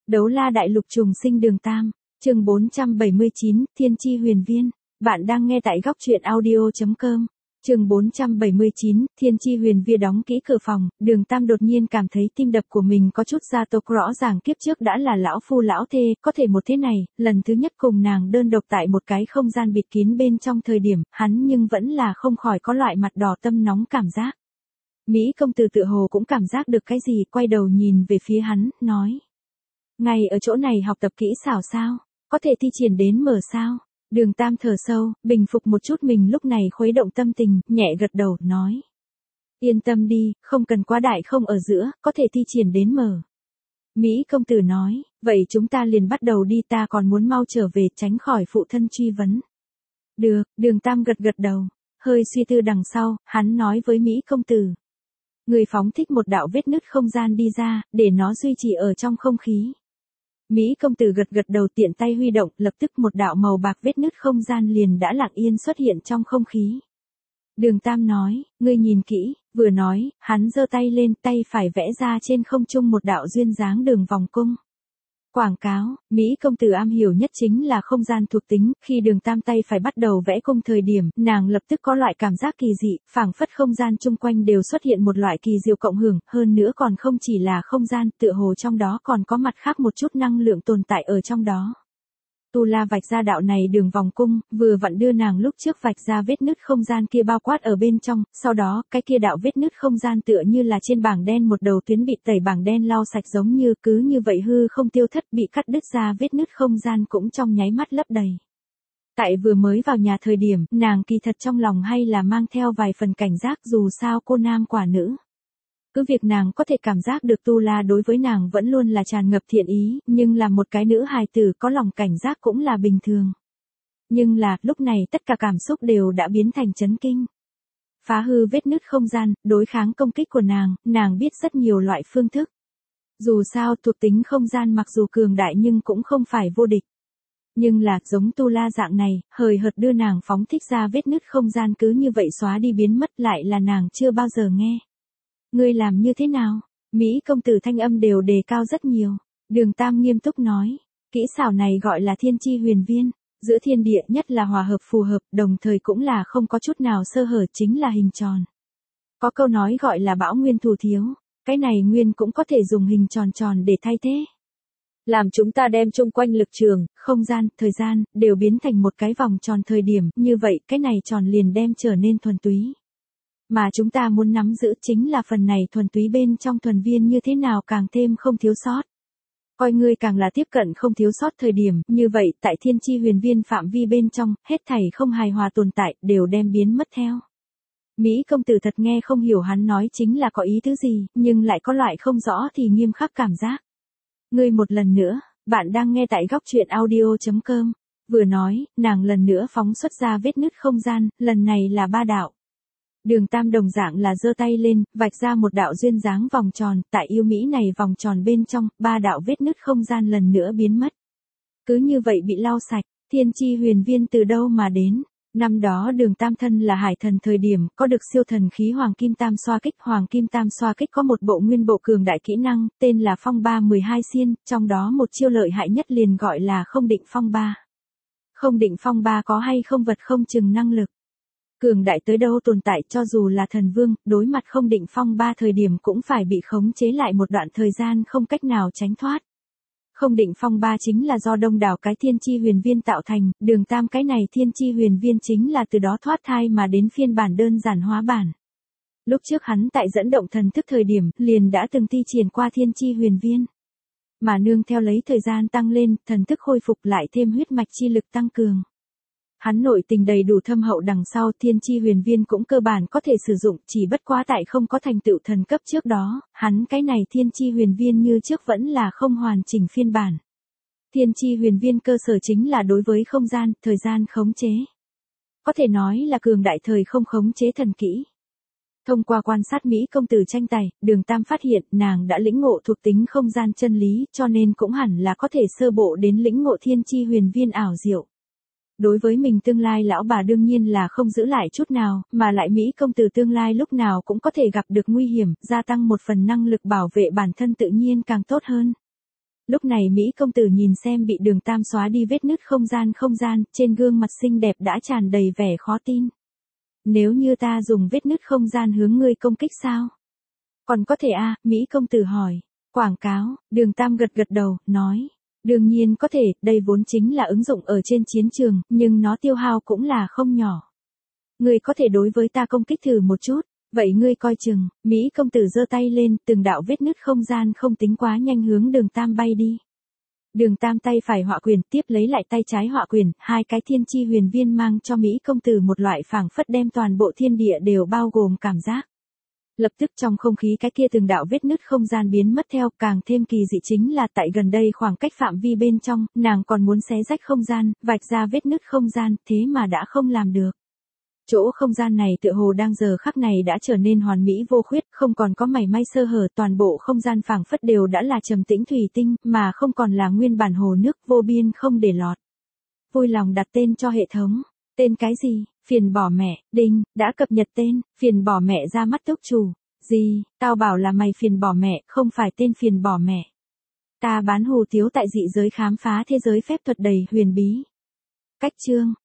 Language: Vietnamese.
Đấu la đại lục trùng sinh đường Tam, chương 479, Thiên chi huyền viên. Bạn đang nghe tại góc truyện audio.com. Chương 479, Thiên chi huyền viên. Đóng kỹ cửa phòng, đường Tam đột nhiên cảm thấy tim đập của mình có chút gia tốc. Rõ ràng kiếp trước đã là lão phu lão thê, có thể một thế này, lần thứ nhất cùng nàng đơn độc tại một cái không gian bịt kín bên trong thời điểm, hắn nhưng vẫn là không khỏi có loại mặt đỏ tâm nóng cảm giác. Mỹ công tử tựa hồ cũng cảm giác được cái gì, quay đầu nhìn về phía hắn, nói. Ngay ở chỗ này học tập kỹ xảo sao? Có thể thi triển đến mở sao? Đường Tam thở sâu, bình phục một chút mình lúc này khuấy động tâm tình, nhẹ gật đầu, nói. Yên tâm đi, không cần quá đại không ở giữa, có thể thi triển đến mở. Mỹ công tử nói, vậy chúng ta liền bắt đầu đi, ta còn muốn mau trở về tránh khỏi phụ thân truy vấn. Được, đường Tam gật gật đầu, hơi suy tư đằng sau, hắn nói với Mỹ công tử. Người phóng thích một đạo vết nứt không gian đi ra, để nó duy trì ở trong không khí. Mỹ công tử gật gật đầu, tiện tay huy động, lập tức một đạo màu bạc vết nứt không gian liền đã lặng yên xuất hiện trong không khí. Đường Tam nói, ngươi nhìn kỹ, vừa nói, hắn giơ tay lên, tay phải vẽ ra trên không trung một đạo duyên dáng đường vòng cung. Quảng cáo, Mỹ công tử am hiểu nhất chính là không gian thuộc tính, khi đường Tam tay phải bắt đầu vẽ cung thời điểm, nàng lập tức có loại cảm giác kỳ dị, phảng phất không gian chung quanh đều xuất hiện một loại kỳ diệu cộng hưởng, hơn nữa còn không chỉ là không gian, tựa hồ trong đó còn có mặt khác một chút năng lượng tồn tại ở trong đó. Tu La vạch ra đạo này đường vòng cung, vừa vặn đưa nàng lúc trước vạch ra vết nứt không gian kia bao quát ở bên trong, sau đó, cái kia đạo vết nứt không gian tựa như là trên bảng đen một đầu tuyến bị tẩy bảng đen lau sạch, giống như cứ như vậy hư không tiêu thất, bị cắt đứt ra vết nứt không gian cũng trong nháy mắt lấp đầy. Tại vừa mới vào nhà thời điểm, nàng kỳ thật trong lòng hay là mang theo vài phần cảnh giác, dù sao cô nam quả nữ. Cứ việc nàng có thể cảm giác được Tu La đối với nàng vẫn luôn là tràn ngập thiện ý, nhưng là một cái nữ hài tử có lòng cảnh giác cũng là bình thường. Nhưng là, lúc này tất cả cảm xúc đều đã biến thành chấn kinh. Phá hư vết nứt không gian, đối kháng công kích của nàng biết rất nhiều loại phương thức. Dù sao thuộc tính không gian mặc dù cường đại nhưng cũng không phải vô địch. Nhưng là, giống Tu La dạng này, hời hợt đưa nàng phóng thích ra vết nứt không gian cứ như vậy xóa đi biến mất lại là nàng chưa bao giờ nghe. Ngươi làm như thế nào? Mỹ công tử thanh âm đều đề cao rất nhiều. Đường Tam nghiêm túc nói. Kỹ xảo này gọi là thiên chi huyền viên. Giữa thiên địa nhất là hòa hợp phù hợp, đồng thời cũng là không có chút nào sơ hở, chính là hình tròn. Có câu nói gọi là bão nguyên thủ thiếu. Cái này nguyên cũng có thể dùng hình tròn tròn để thay thế. Làm chúng ta đem chung quanh lực trường, không gian, thời gian, đều biến thành một cái vòng tròn thời điểm, như vậy cái này tròn liền đem trở nên thuần túy. Mà chúng ta muốn nắm giữ chính là phần này thuần túy bên trong thuần viên như thế nào càng thêm không thiếu sót. Coi ngươi càng là tiếp cận không thiếu sót thời điểm, như vậy tại thiên chi huyền viên phạm vi bên trong, hết thảy không hài hòa tồn tại, đều đem biến mất theo. Mỹ công tử thật nghe không hiểu hắn nói chính là có ý tứ gì, nhưng lại có loại không rõ thì nghiêm khắc cảm giác. Ngươi một lần nữa, bạn đang nghe tại góc truyện audio.com. Vừa nói, nàng lần nữa phóng xuất ra vết nứt không gian, lần này là 3 đạo. Đường Tam đồng dạng là giơ tay lên, vạch ra một đạo duyên dáng vòng tròn, tại yêu Mỹ này vòng tròn bên trong, 3 đạo vết nứt không gian lần nữa biến mất. Cứ như vậy bị lau sạch, thiên chi huyền viên từ đâu mà đến? Năm đó đường Tam thân là hải thần thời điểm, có được siêu thần khí Hoàng Kim Tam xoa kích. Hoàng Kim Tam xoa kích có một bộ nguyên bộ cường đại kỹ năng, tên là phong ba 12 xiên, trong đó một chiêu lợi hại nhất liền gọi là không định phong ba. Không định phong ba có hay không vật không chừng năng lực. Cường đại tới đâu tồn tại cho dù là thần vương, đối mặt không định phong ba thời điểm cũng phải bị khống chế lại một đoạn thời gian không cách nào tránh thoát. Không định phong ba chính là do đông đảo cái thiên chi huyền viên tạo thành, đường Tam cái này thiên chi huyền viên chính là từ đó thoát thai mà đến phiên bản đơn giản hóa bản. Lúc trước hắn tại dẫn động thần thức thời điểm, liền đã từng thi triển qua thiên chi huyền viên. Mà nương theo lấy thời gian tăng lên, thần thức khôi phục lại thêm huyết mạch chi lực tăng cường. Hắn nội tình đầy đủ thâm hậu đằng sau thiên chi huyền viên cũng cơ bản có thể sử dụng, chỉ bất quá tại không có thành tựu thần cấp trước đó, hắn cái này thiên chi huyền viên như trước vẫn là không hoàn chỉnh phiên bản. Thiên chi huyền viên cơ sở chính là đối với không gian, thời gian khống chế. Có thể nói là cường đại thời không khống chế thần kỹ. Thông qua quan sát Mỹ công tử tranh tài, đường Tam phát hiện nàng đã lĩnh ngộ thuộc tính không gian chân lý, cho nên cũng hẳn là có thể sơ bộ đến lĩnh ngộ thiên chi huyền viên ảo diệu. Đối với mình tương lai lão bà đương nhiên là không giữ lại chút nào, mà lại Mỹ công tử tương lai lúc nào cũng có thể gặp được nguy hiểm, gia tăng một phần năng lực bảo vệ bản thân tự nhiên càng tốt hơn. Lúc này Mỹ công tử nhìn xem bị Đường Tam xóa đi vết nứt không gian, trên gương mặt xinh đẹp đã tràn đầy vẻ khó tin. Nếu như ta dùng vết nứt không gian hướng ngươi công kích sao? Còn có thể à, Mỹ công tử hỏi. Quảng cáo, Đường Tam gật gật đầu, nói. Đương nhiên có thể, đây vốn chính là ứng dụng ở trên chiến trường, nhưng nó tiêu hao cũng là không nhỏ. Ngươi có thể đối với ta công kích thử một chút, vậy ngươi coi chừng, Mỹ công tử giơ tay lên, từng đạo vết nứt không gian không tính quá nhanh hướng Đường Tam bay đi. Đường Tam tay phải họa quyền tiếp lấy lại tay trái họa quyền, hai cái thiên chi huyền viên mang cho Mỹ công tử một loại phảng phất đem toàn bộ thiên địa đều bao gồm cảm giác. Lập tức trong không khí cái kia từng đạo vết nứt không gian biến mất theo, càng thêm kỳ dị chính là tại gần đây khoảng cách phạm vi bên trong, nàng còn muốn xé rách không gian, vạch ra vết nứt không gian, thế mà đã không làm được. Chỗ không gian này tựa hồ đang giờ khắc này đã trở nên hoàn mỹ vô khuyết, không còn có mảy may sơ hở, toàn bộ không gian phảng phất đều đã là trầm tĩnh thủy tinh, mà không còn là nguyên bản hồ nước vô biên không để lọt. Vui lòng đặt tên cho hệ thống. Tên cái gì? Phiền bỏ mẹ, đinh, đã cập nhật tên, phiền bỏ mẹ ra mắt túc chủ. Gì, tao bảo là mày phiền bỏ mẹ, không phải tên phiền bỏ mẹ. Ta bán hủ tiếu tại dị giới khám phá thế giới phép thuật đầy huyền bí. Cách chương.